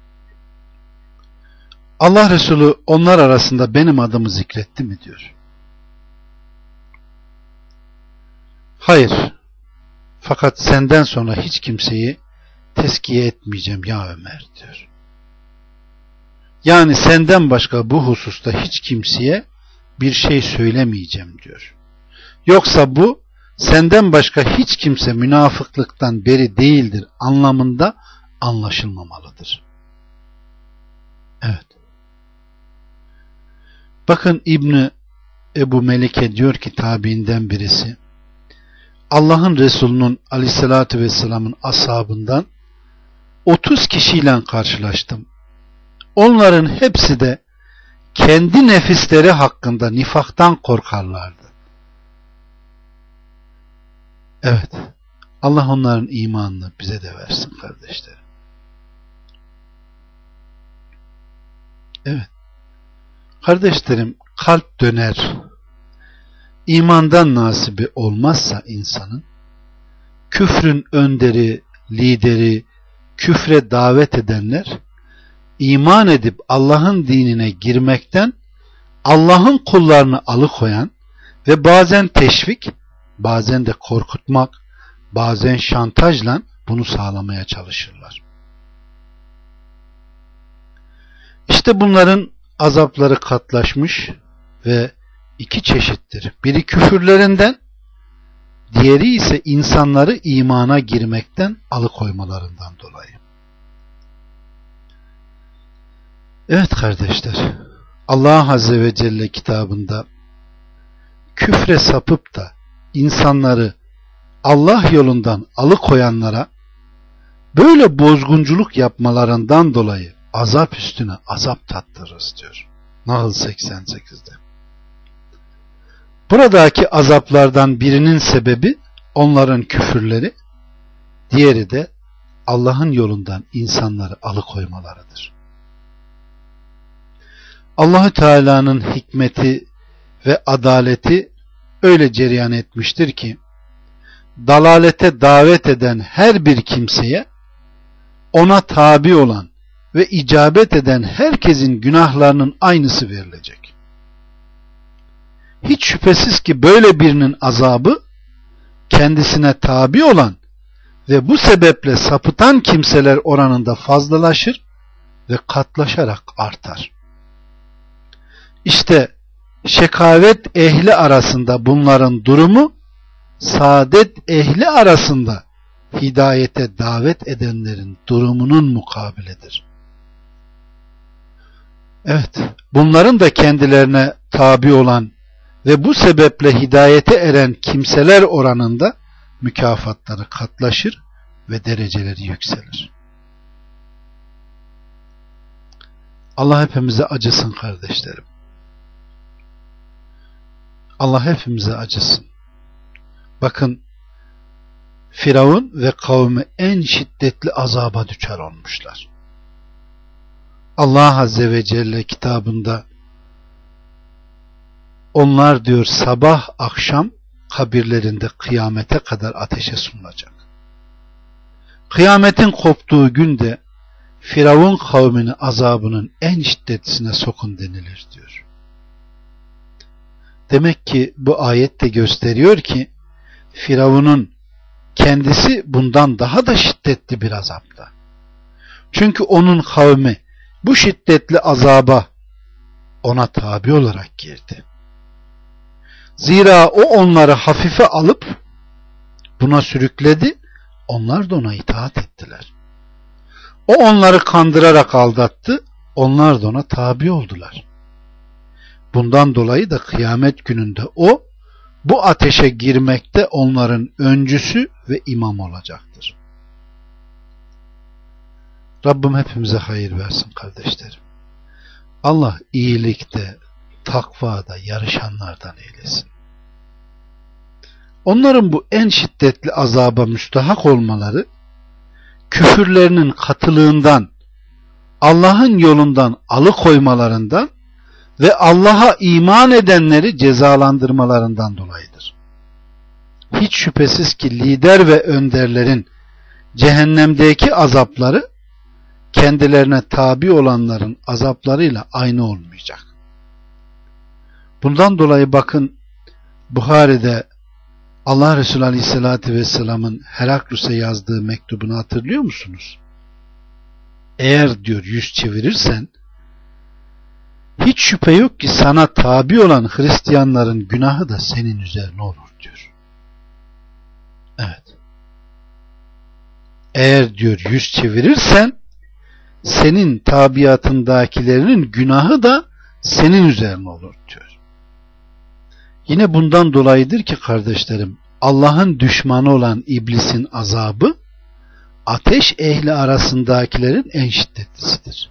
Allah Resulü onlar arasında benim adımı zikretti mi diyor. Hayır, fakat senden sonra hiç kimseyi tezkiye etmeyeceğim ya Ömer diyor. Yani senden başka bu hususta hiç kimseye bir şey söylemeyeceğim diyor. Yoksa bu senden başka hiç kimse münafıklıktan beri değildir anlamında anlaşılmamalıdır. Evet. Bakın İbni Ebu Melike diyor ki tabiinden birisi, Allah'ın Resulü'nün aleyhissalatü vesselamın ashabından otuz kişiyle karşılaştım. Onların hepsi de kendi nefisleri hakkında nifaktan korkarlardı. Evet, Allah onların imanını bize de versin kardeşlerim. Evet, kardeşlerim, kalp döner. İmandan nasibi olmazsa insanın, küfrün önderi, lideri, küfre davet edenler, iman edip Allah'ın dinine girmekten Allah'ın kullarını alıkoyan ve bazen teşvik, bazen de korkutmak, bazen şantajla bunu sağlamaya çalışırlar. İşte bunların azapları katlaşmış ve iki çeşittir. Biri küfürlerinden, diğeri ise insanları imana girmekten alıkoymalarından dolayı. Evet kardeşler, Allah Azze ve Celle kitabında küfre sapıp da insanları Allah yolundan alıkoyanlara böyle bozgunculuk yapmalarından dolayı azap üstüne azap tattırırız diyor. Nahl seksen sekizde. Buradaki azaplardan birinin sebebi onların küfürleri, diğeri de Allah'ın yolundan insanları alıkoymalarıdır. Allah-u Teala'nın hikmeti ve adaleti öyle cereyan etmiştir ki, dalalete davet eden her bir kimseye ona tabi olan ve icabet eden herkesin günahlarının aynısı verilecek. Hiç şüphesiz ki böyle birinin azabı kendisine tabi olan ve bu sebeple sapıtan kimseler oranında fazlalaşır ve katlaşarak artar. İşte şekavet ehli arasında bunların durumu, saadet ehli arasında hidayete davet edenlerin durumunun mukabiledir. Evet, bunların da kendilerine tabi olan ve bu sebeple hidayete eren kimseler oranında mükafatları katlaşır ve dereceleri yükselir. Allah hepimize acısın kardeşlerim. Allah hepimize acısın. Bakın, Firavun ve kavmi en şiddetli azaba düçar olmuşlar. Allah Azze ve Celle kitabında onlar diyor sabah akşam kabirlerinde kıyamete kadar ateşe sunulacak. Kıyametin koptuğu günde Firavun kavmini azabının en şiddetlisine sokun denilir diyor. Demek ki bu ayet de gösteriyor ki Firavun'un kendisi bundan daha da şiddetli bir azapta. Çünkü onun kavmi bu şiddetli azaba ona tabi olarak girdi. Zira o onları hafife alıp buna sürükledi, onlar da ona itaat ettiler. O onları kandırarak aldattı, onlar da ona tabi oldular. Bundan dolayı da kıyamet gününde o, bu ateşe girmekte onların öncüsü ve imam olacaktır. Rabbim hepimize hayır versin kardeşlerim. Allah iyilikte, takvada yarışanlardan eylesin. Onların bu en şiddetli azaba müstahak olmaları, küfürlerinin katılığından, Allah'ın yolundan alıkoymalarından ve Allah'a iman edenleri cezalandırmalarından dolayıdır. Hiç şüphesiz ki lider ve önderlerin cehennemdeki azapları kendilerine tabi olanların azaplarıyla aynı olmayacak. Bundan dolayı bakın, Buhari'de Allah Resulü Aleyhisselatü Vesselam'ın Heraklus'e yazdığı mektubunu hatırlıyor musunuz? Eğer diyor yüz çevirirsen hiç şüphe yok ki sana tabi olan Hristiyanların günahı da senin üzerine olur diyor. Evet. Eğer diyor yüz çevirirsen senin tabiatındakilerinin günahı da senin üzerine olur diyor. Yine bundan dolayıdır ki kardeşlerim, Allah'ın düşmanı olan iblisin azabı ateş ehli arasındakilerin en şiddetlisidir.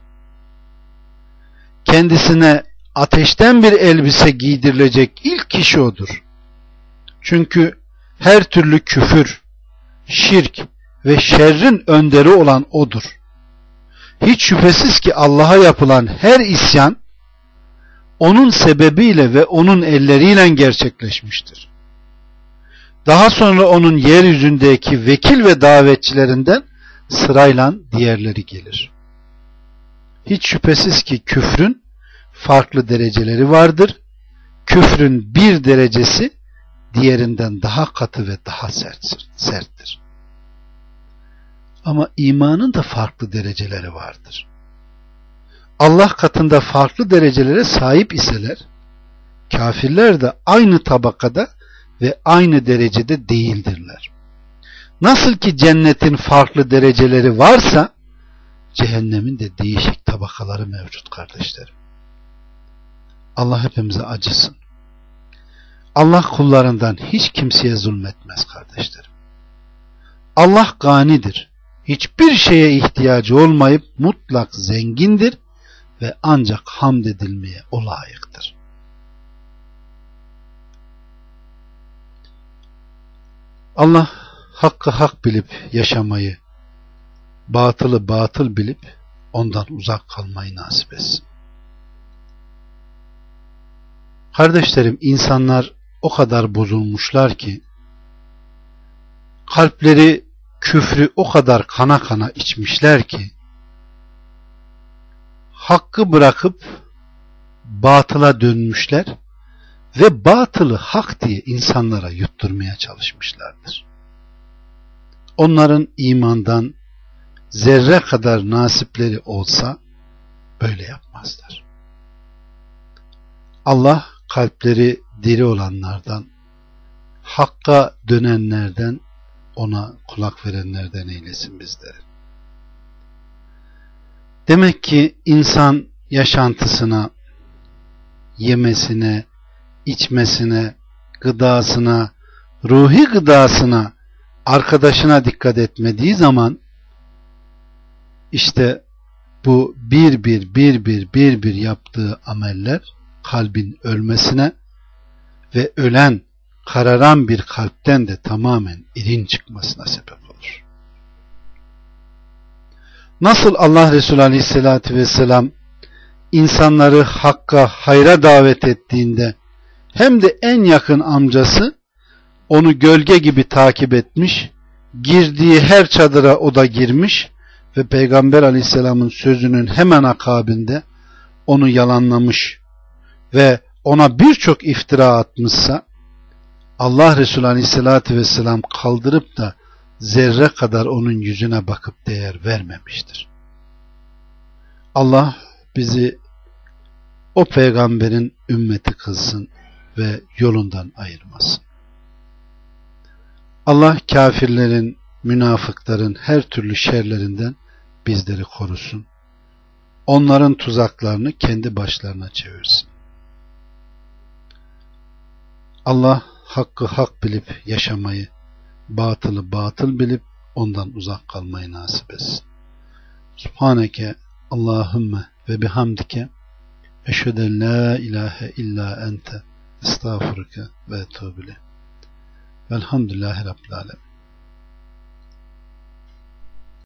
Kendisine ateşten bir elbise giydirilecek ilk kişi odur. Çünkü her türlü küfür, şirk ve şerrin önderi olan odur. Hiç şüphesiz ki Allah'a yapılan her isyan onun sebebiyle ve onun elleriyle gerçekleşmiştir. Daha sonra onun yeryüzündeki vekil ve davetçilerinden sırayla diğerleri gelir. Hiç şüphesiz ki küfrün farklı dereceleri vardır. Küfrün bir derecesi diğerinden daha katı ve daha serttir. Ama imanın da farklı dereceleri vardır. Allah katında farklı derecelere sahip iseler, kafirler de aynı tabakada ve aynı derecede değildirler. Nasıl ki cennetin farklı dereceleri varsa, cehennemin de değişik tabakaları mevcut kardeşlerim. Allah hepimize acısın. Allah kullarından hiç kimseye zulmetmez kardeşlerim. Allah ganidir. Hiçbir şeye ihtiyacı olmayıp mutlak zengindir ve ancak hamd edilmeye o layıktır. Allah hakkı hak bilip yaşamayı, batılı batıl bilip ondan uzak kalmayı nasip etsin. Kardeşlerim, insanlar o kadar bozulmuşlar ki, kalpleri küfrü o kadar kana kana içmişler ki, hakkı bırakıp batıla dönmüşler ve batılı hak diye insanlara yutturmaya çalışmışlardır. Onların imandan zerre kadar nasipleri olsa böyle yapmazlar. Allah kalpleri diri olanlardan, hakka dönenlerden, ona kulak verenlerden eylesin bizleri. Demek ki insan yaşantısına, yemesine, içmesine, gıdasına, ruhi gıdasına, arkadaşına dikkat etmediği zaman işte bu bir bir bir bir bir bir yaptığı ameller kalbin ölmesine ve ölen, kararan bir kalpten de tamamen irin çıkmasına sebep olur. Nasıl Allah Resulü Aleyhisselatü Vesselam insanları hakka, hayra davet ettiğinde hem de en yakın amcası onu gölge gibi takip etmiş, girdiği her çadıra o da girmiş ve Peygamber Aleyhisselam'ın sözünün hemen akabinde onu yalanlamış ve ona birçok iftira atmışsa, Allah Resulü Aleyhisselatü Vesselam kaldırıp da zerre kadar onun yüzüne bakıp değer vermemiştir. Allah bizi o peygamberin ümmeti kılsın ve yolundan ayırmasın. Allah kafirlerin, münafıkların her türlü şerlerinden bizleri korusun. Onların tuzaklarını kendi başlarına çevirsin. Allah hakkı hak bilip yaşamayı, batılı batıl bilip ondan uzak kalmayı nasip etsin. Subhaneke Allahümme ve bihamdike eşheden la ilahe illa ente estağfurüke ve etûbü ileyk. Velhamdülillahi Rabbil alemin.